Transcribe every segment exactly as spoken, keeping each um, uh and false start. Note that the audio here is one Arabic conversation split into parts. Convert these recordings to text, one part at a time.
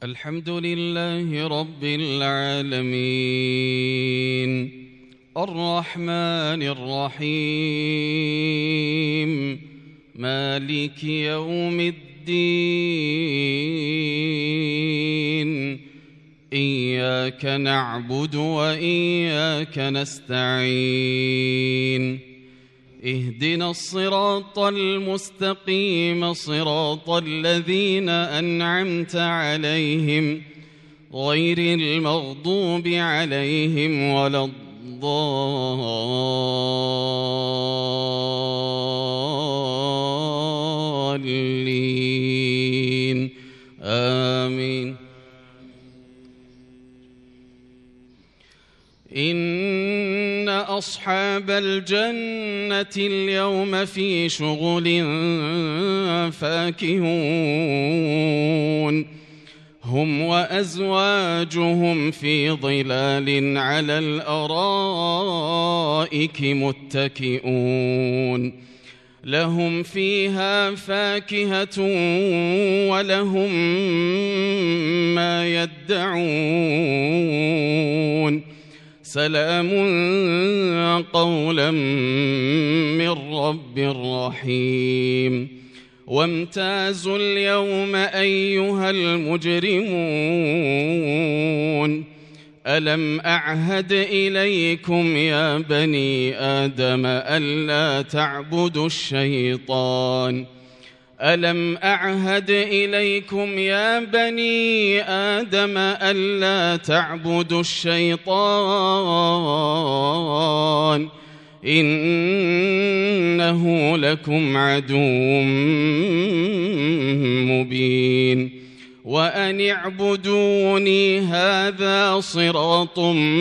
الحمد لله رب العالمين الرحمن الرحيم مالك يوم الدين إياك نعبد وإياك نستعين اهدنا الصراط المستقيم صراط الذين أنعمت عليهم غير المغضوب عليهم ولا الضالين آمين. إن أصحاب الجنة اليوم في شغل فاكهون هم وأزواجهم في ظلال على الأرائك متكئون لهم فيها فاكهة ولهم ما يدعون سلام قولا من رب رحيم. وامتازوا اليوم أيها المجرمون ألم أعهد إليكم يا بني آدم ألا تعبدوا الشيطان ألم أعهد إليكم يا بني آدم ألا تعبدوا الشيطان إنه لكم عدو مبين وأن اعبدوني هذا صراط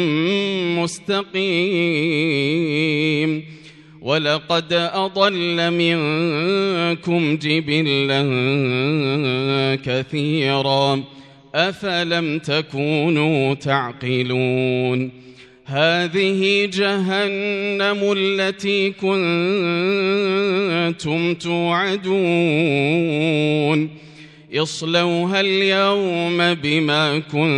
مستقيم. ولقد أضل منكم جبلا كثيرا أفلم تكونوا تعقلون هذه جهنم التي كنتم توعدون اصلوها اليوم بما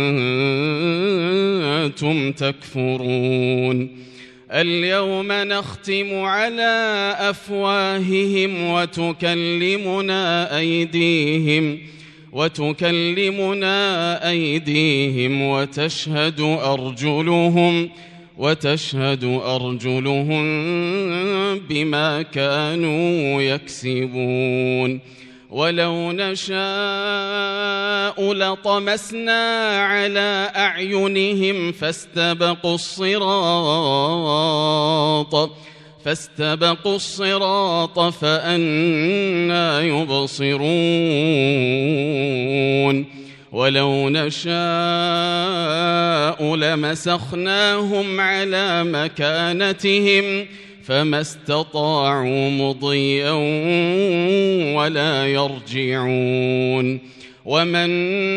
كنتم تكفرون اليوم نختم على أفواههم وتكلمنا أيديهم وتكلمنا أيديهم وتشهد أرجلهم وتشهد أرجلهم بما كانوا يكسبون ولو نشاء لطمسنا على أعينهم فاستبقوا الصراط فاستبقوا الصراط فأنى يبصرون ولو نشاء لمسخناهم على مكانتهم فما استطاعوا مضيا ولا يرجعون ومن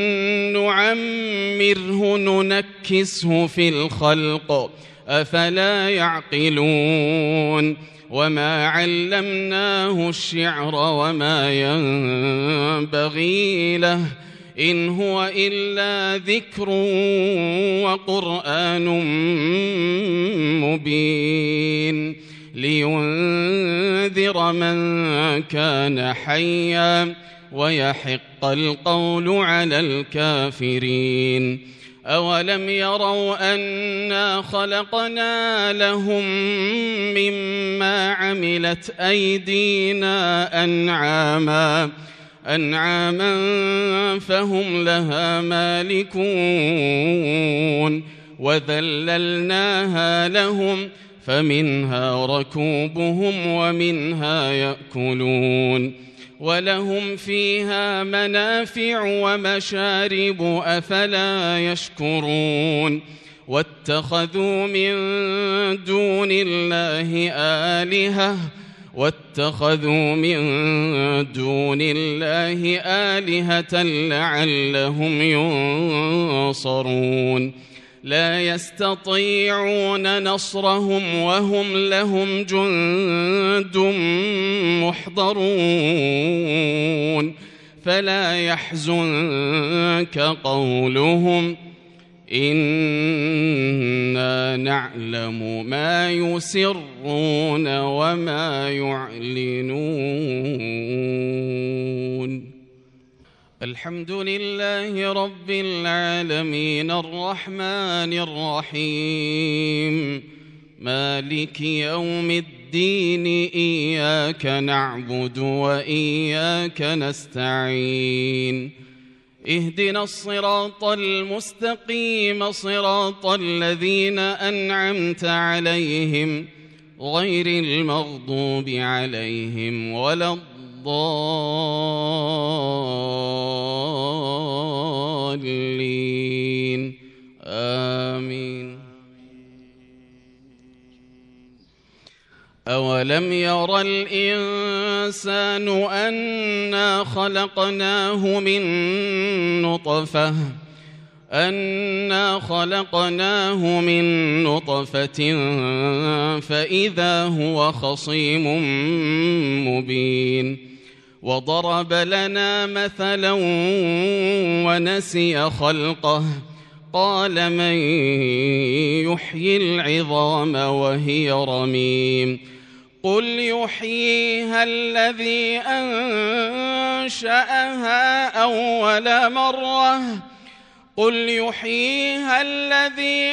نعمره ننكسه في الخلق أفلا يعقلون وما علمناه الشعر وما ينبغي له إن هو إلا ذكر وقرآن مبين لينذر من كان حيا ويحق القول على الكافرين أولم يروا أنا خلقنا لهم مما عملت أيدينا أنعاما أنعاما فهم لها مالكون وذللناها لهم فمنها ركوبهم ومنها يأكلون ولهم فيها منافع ومشارب أفلا يشكرون واتخذوا من دون الله آلهة واتخذوا من دون الله آلهة لعلهم ينصرون لا يستطيعون نصرهم وهم لهم جند محضرون فلا يحزنك قولهم إنا نعلم ما يسرون وما يعلنون. الحمد لله رب العالمين الرحمن الرحيم مالك يوم الدين إياك نعبد وإياك نستعين اهدنا الصراط المستقيم صراط الذين أنعمت عليهم غير المغضوب عليهم ولا الضالين آمين. أولم ير الإنسان أنا خلقناه من نطفة أنا خلقناه من نطفة فإذا هو خصيم مبين وضرب لنا مثلا ونسي خلقه قال من يحيي العظام وهي رميم قل يحييها الذي أنشأها أول مرة قل يحييها الذي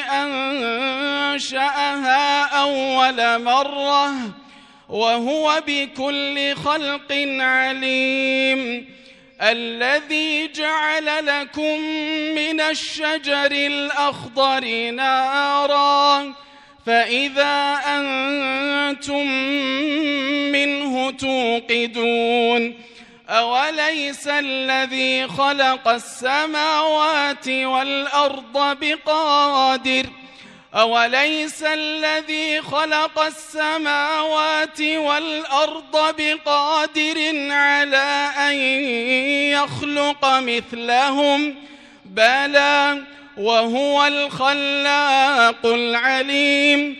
أنشأها أول مرة وهو بكل خلق عليم الذي جعل لكم من الشجر الأخضر نارا فإذا أنتم منه توقدون أوليس الذي خلق السماوات والأرض بقادر أوليس الذي خلق السماوات والأرض بقادر على أن يخلق مثلهم بلى وهو الخلاق العليم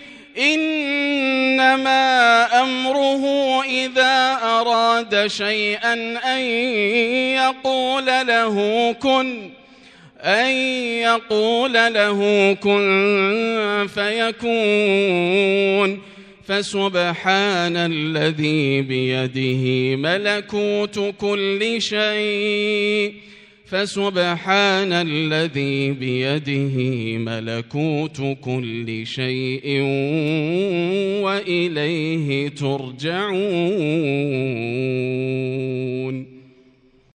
إنما أمره إذا أراد شيئا أن يقول له كن أن يقول له كن فيكون فسبحان الذي بيده ملكوت كل شيء فسبحان الذي بيده ملكوت كل شيء وإليه ترجعون.